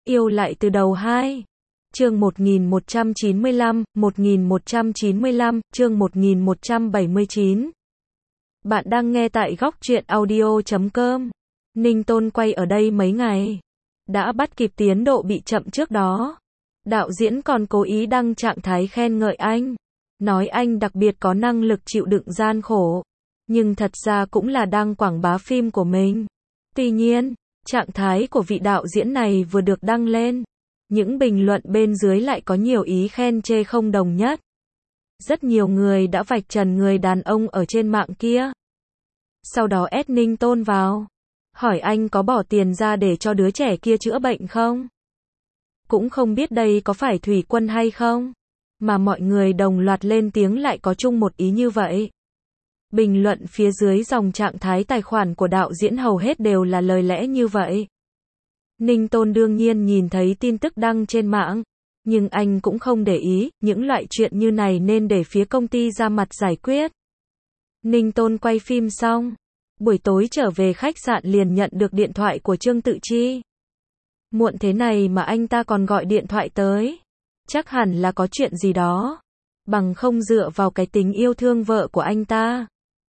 Yêu lại từ đầu 2. Chương 1195, 1195, chương 1179. Bạn đang nghe tại góc truyện audio.com. Ninh Tôn quay ở đây mấy ngày. Đã bắt kịp tiến độ bị chậm trước đó. Đạo diễn còn cố ý đăng trạng thái khen ngợi anh. Nói anh đặc biệt có năng lực chịu đựng gian khổ. Nhưng thật ra cũng là đang quảng bá phim của mình. Tuy nhiên, trạng thái của vị đạo diễn này vừa được đăng lên. Những bình luận bên dưới lại có nhiều ý khen chê không đồng nhất. Rất nhiều người đã vạch trần người đàn ông ở trên mạng kia. Sau đó ép Ninh Tôn vào. Hỏi anh có bỏ tiền ra để cho đứa trẻ kia chữa bệnh không? Cũng không biết đây có phải thủy quân hay không? Mà mọi người đồng loạt lên tiếng lại có chung một ý như vậy. Bình luận phía dưới dòng trạng thái tài khoản của đạo diễn hầu hết đều là lời lẽ như vậy. Ninh Tôn đương nhiên nhìn thấy tin tức đăng trên mạng, nhưng anh cũng không để ý, những loại chuyện như này nên để phía công ty ra mặt giải quyết. Ninh Tôn quay phim xong, buổi tối trở về khách sạn liền nhận được điện thoại của Trương Tự Chi. Muộn thế này mà anh ta còn gọi điện thoại tới, chắc hẳn là có chuyện gì đó, bằng không dựa vào cái tính yêu thương vợ của anh ta.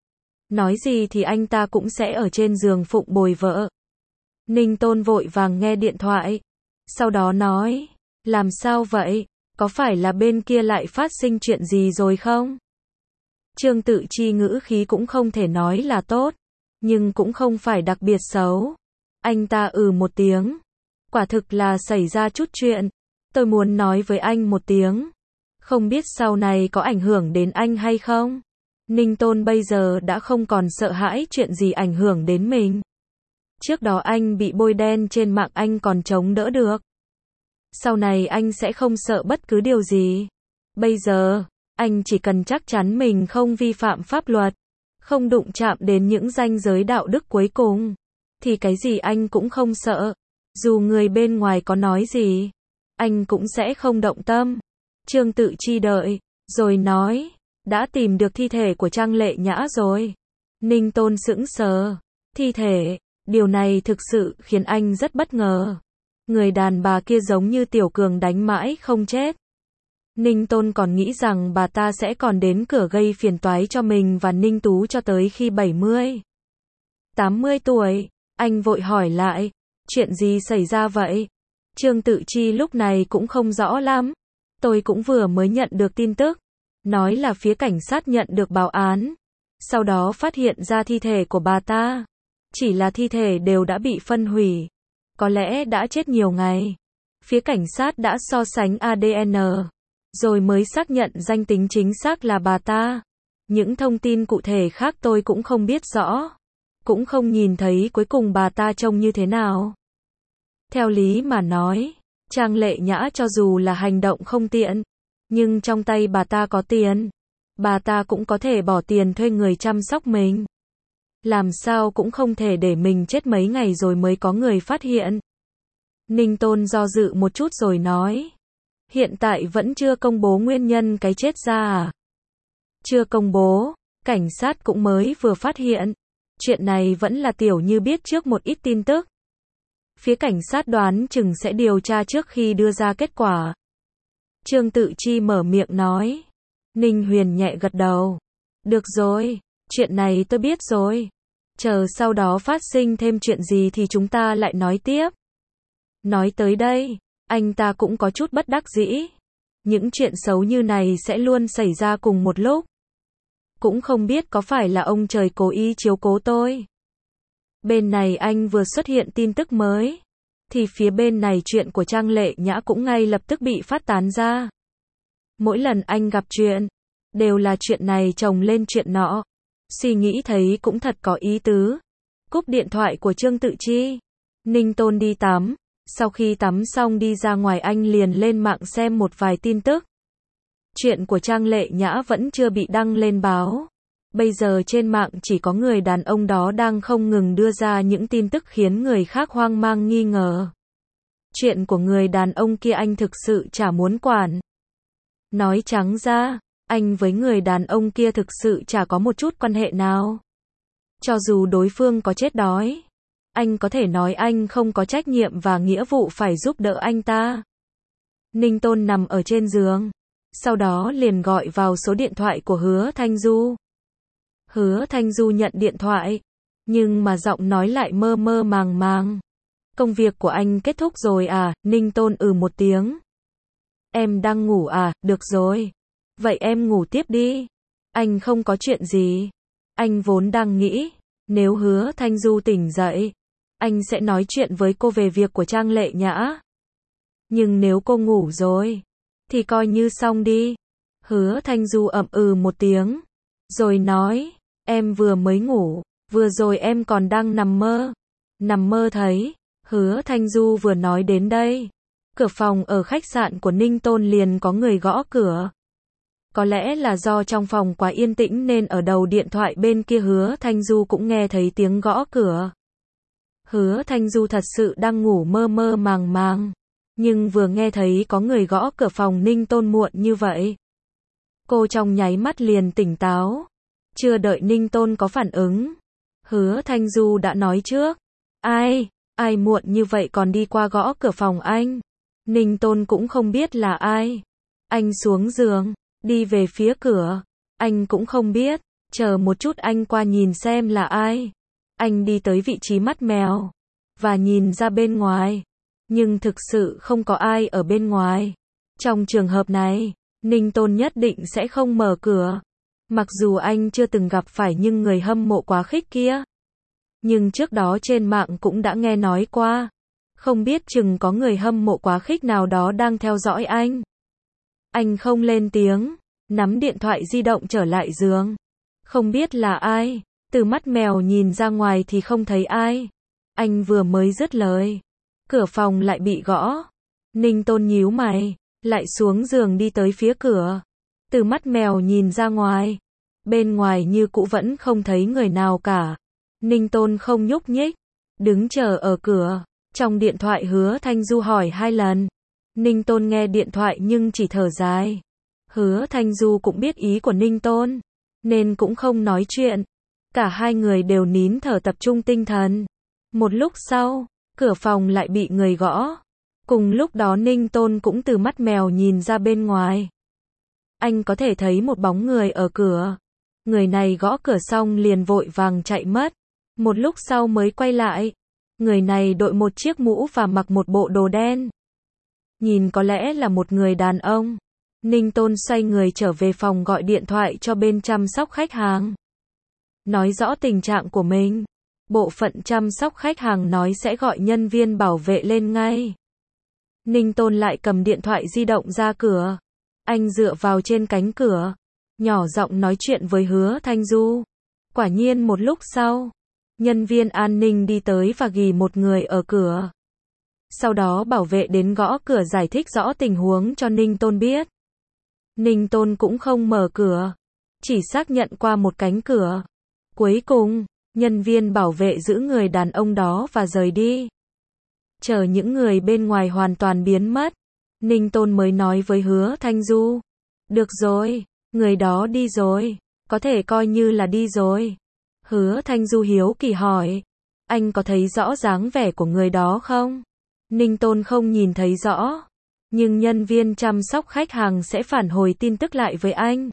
Nói gì thì anh ta cũng sẽ ở trên giường phụng bồi vợ. Ninh Tôn vội vàng nghe điện thoại. Sau đó nói, làm sao vậy? Có phải là bên kia lại phát sinh chuyện gì rồi không? Trương Tự Chi ngữ khí cũng không thể nói là tốt, nhưng cũng không phải đặc biệt xấu. Anh ta một tiếng. Quả thực là xảy ra chút chuyện. Tôi muốn nói với anh một tiếng. Không biết sau này có ảnh hưởng đến anh hay không? Ninh Tôn bây giờ đã không còn sợ hãi chuyện gì ảnh hưởng đến mình. Trước đó anh bị bôi đen trên mạng anh còn chống đỡ được. Sau này anh sẽ không sợ bất cứ điều gì. Bây giờ, anh chỉ cần chắc chắn mình không vi phạm pháp luật, không đụng chạm đến những ranh giới đạo đức cuối cùng, thì cái gì anh cũng không sợ. Dù người bên ngoài có nói gì, anh cũng sẽ không động tâm. Trương Tự Chi đợi, rồi nói, đã tìm được thi thể của Trang Lệ Nhã rồi. Ninh Tôn sững sờ. Thi thể, điều này thực sự khiến anh rất bất ngờ. Người đàn bà kia giống như Tiểu Cường đánh mãi không chết. Ninh Tôn còn nghĩ rằng bà ta sẽ còn đến cửa gây phiền toái cho mình và Ninh Tú cho tới khi 70, 80 tuổi. Anh vội hỏi lại, chuyện gì xảy ra vậy? Trương Tự Chi lúc này cũng không rõ lắm. Tôi cũng vừa mới nhận được tin tức. Nói là phía cảnh sát nhận được báo án. Sau đó phát hiện ra thi thể của bà ta. Chỉ là thi thể đều đã bị phân hủy. Có lẽ đã chết nhiều ngày. Phía cảnh sát đã so sánh ADN. Rồi mới xác nhận danh tính chính xác là bà ta. Những thông tin cụ thể khác tôi cũng không biết rõ. Cũng không nhìn thấy cuối cùng bà ta trông như thế nào. Theo lý mà nói, Trang Lệ Nhã cho dù là hành động không tiện, nhưng trong tay bà ta có tiền. Bà ta cũng có thể bỏ tiền thuê người chăm sóc mình. Làm sao cũng không thể để mình chết mấy ngày rồi mới có người phát hiện. Ninh Tôn do dự một chút rồi nói. Hiện tại vẫn chưa công bố nguyên nhân cái chết ra à? Chưa công bố, cảnh sát cũng mới vừa phát hiện. Chuyện này vẫn là Tiểu Như biết trước một ít tin tức. Phía cảnh sát đoán chừng sẽ điều tra trước khi đưa ra kết quả. Trương Tự Chi mở miệng nói. Ninh Huyền nhẹ gật đầu. Được rồi, chuyện này tôi biết rồi. Chờ sau đó phát sinh thêm chuyện gì thì chúng ta lại nói tiếp. Nói tới đây, anh ta cũng có chút bất đắc dĩ. Những chuyện xấu như này sẽ luôn xảy ra cùng một lúc. Cũng không biết có phải là ông trời cố ý chiếu cố tôi. Bên này anh vừa xuất hiện tin tức mới, thì phía bên này chuyện của Trang Lệ Nhã cũng ngay lập tức bị phát tán ra. Mỗi lần anh gặp chuyện, đều là chuyện này chồng lên chuyện nọ. Suy nghĩ thấy cũng thật có ý tứ. Cúp điện thoại của Trương Tự Chi, Ninh Tôn đi tắm. Sau khi tắm xong đi ra ngoài anh liền lên mạng xem một vài tin tức. Chuyện của Trang Lệ Nhã vẫn chưa bị đăng lên báo. Bây giờ trên mạng chỉ có người đàn ông đó đang không ngừng đưa ra những tin tức khiến người khác hoang mang nghi ngờ. Chuyện của người đàn ông kia anh thực sự chả muốn quản. Nói trắng ra, anh với người đàn ông kia thực sự chả có một chút quan hệ nào. Cho dù đối phương có chết đói, Anh có thể nói anh không có trách nhiệm và nghĩa vụ phải giúp đỡ anh ta. Ninh Tôn nằm ở trên giường. Sau đó liền gọi vào số điện thoại của Hứa Thanh Du. Hứa Thanh Du nhận điện thoại. Nhưng mà giọng nói lại mơ mơ màng màng. Công việc của anh kết thúc rồi à? Ninh Tôn một tiếng. Em đang ngủ à? Được rồi. Vậy em ngủ tiếp đi. Anh không có chuyện gì. Anh vốn đang nghĩ, nếu Hứa Thanh Du tỉnh dậy, anh sẽ nói chuyện với cô về việc của Trang Lệ Nhã. Nhưng nếu cô ngủ rồi, thì coi như xong đi. Hứa Thanh Du một tiếng, rồi nói, em vừa mới ngủ, vừa rồi em còn đang nằm mơ. Nằm mơ thấy. Hứa Thanh Du vừa nói đến đây, cửa phòng ở khách sạn của Ninh Tôn liền có người gõ cửa. Có lẽ là do trong phòng quá yên tĩnh nên ở đầu điện thoại bên kia Hứa Thanh Du cũng nghe thấy tiếng gõ cửa. Hứa Thanh Du thật sự đang ngủ mơ mơ màng màng, nhưng vừa nghe thấy có người gõ cửa phòng Ninh Tôn muộn như vậy, cô trong nháy mắt liền tỉnh táo. Chưa đợi Ninh Tôn có phản ứng, Hứa Thanh Du đã nói trước. Ai muộn như vậy còn đi qua gõ cửa phòng anh? Ninh Tôn cũng không biết là ai. Anh xuống giường, đi về phía cửa. Anh cũng không biết, chờ một chút anh qua nhìn xem là ai. Anh đi tới vị trí mắt mèo, và nhìn ra bên ngoài. Nhưng thực sự không có ai ở bên ngoài. Trong trường hợp này, Ninh Tôn nhất định sẽ không mở cửa. Mặc dù anh chưa từng gặp phải nhưng người hâm mộ quá khích kia. Nhưng trước đó trên mạng cũng đã nghe nói qua. Không biết chừng có người hâm mộ quá khích nào đó đang theo dõi anh. Anh không lên tiếng, nắm điện thoại di động trở lại giường. Không biết là ai, từ mắt mèo nhìn ra ngoài thì không thấy ai. Anh vừa mới dứt lời, cửa phòng lại bị gõ. Ninh Tôn nhíu mày, lại xuống giường đi tới phía cửa. Từ mắt mèo nhìn ra ngoài, bên ngoài như cũ vẫn không thấy người nào cả. Ninh Tôn không nhúc nhích, đứng chờ ở cửa. Trong điện thoại Hứa Thanh Du hỏi 2 lần. Ninh Tôn nghe điện thoại nhưng chỉ thở dài. Hứa Thanh Du cũng biết ý của Ninh Tôn, nên cũng không nói chuyện. Cả hai người đều nín thở tập trung tinh thần. Một lúc sau, cửa phòng lại bị người gõ. Cùng lúc đó Ninh Tôn cũng từ mắt mèo nhìn ra bên ngoài. Anh có thể thấy một bóng người ở cửa. Người này gõ cửa xong liền vội vàng chạy mất. Một lúc sau mới quay lại. Người này đội một chiếc mũ và mặc một bộ đồ đen. Nhìn có lẽ là một người đàn ông. Ninh Tôn xoay người trở về phòng gọi điện thoại cho bên chăm sóc khách hàng. Nói rõ tình trạng của mình. Bộ phận chăm sóc khách hàng nói sẽ gọi nhân viên bảo vệ lên ngay. Ninh Tôn lại cầm điện thoại di động ra cửa. Anh dựa vào trên cánh cửa, nhỏ giọng nói chuyện với Hứa Thanh Du. Quả nhiên một lúc sau, nhân viên an ninh đi tới và ghi một người ở cửa. Sau đó bảo vệ đến gõ cửa giải thích rõ tình huống cho Ninh Tôn biết. Ninh Tôn cũng không mở cửa, chỉ xác nhận qua một cánh cửa. Cuối cùng, nhân viên bảo vệ giữ người đàn ông đó và rời đi. Chờ những người bên ngoài hoàn toàn biến mất, Ninh Tôn mới nói với Hứa Thanh Du. Được rồi, người đó đi rồi, có thể coi như là đi rồi. Hứa Thanh Du hiếu kỳ hỏi, anh có thấy rõ dáng vẻ của người đó không? Ninh Tôn không nhìn thấy rõ, nhưng nhân viên chăm sóc khách hàng sẽ phản hồi tin tức lại với anh.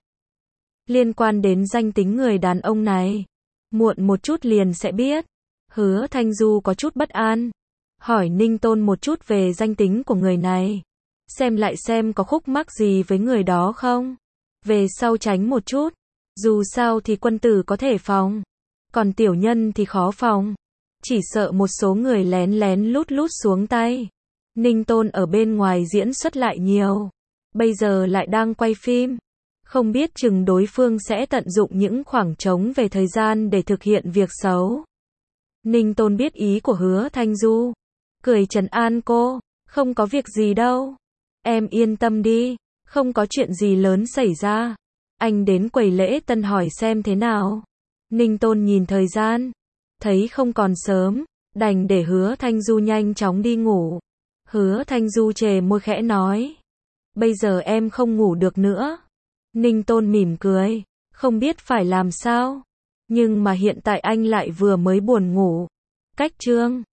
Liên quan đến danh tính người đàn ông này, muộn một chút liền sẽ biết. Hứa Thanh Du có chút bất an, hỏi Ninh Tôn một chút về danh tính của người này. Xem lại xem có khúc mắc gì với người đó không. Về sau tránh một chút. Dù sao thì quân tử có thể phòng, còn tiểu nhân thì khó phòng. Chỉ sợ một số người lén lén lút lút xuống tay. Ninh Tôn ở bên ngoài diễn xuất lại nhiều. Bây giờ lại đang quay phim. Không biết chừng đối phương sẽ tận dụng những khoảng trống về thời gian để thực hiện việc xấu. Ninh Tôn biết ý của Hứa Thanh Du, cười trấn an cô. Không có việc gì đâu. Em yên tâm đi, không có chuyện gì lớn xảy ra. Anh đến quầy lễ tân hỏi xem thế nào. Ninh Tôn nhìn thời gian, thấy không còn sớm, đành để Hứa Thanh Du nhanh chóng đi ngủ. Hứa Thanh Du chề môi khẽ nói, bây giờ em không ngủ được nữa. Ninh Tôn mỉm cười, không biết phải làm sao. Nhưng mà hiện tại anh lại vừa mới buồn ngủ. Cách chương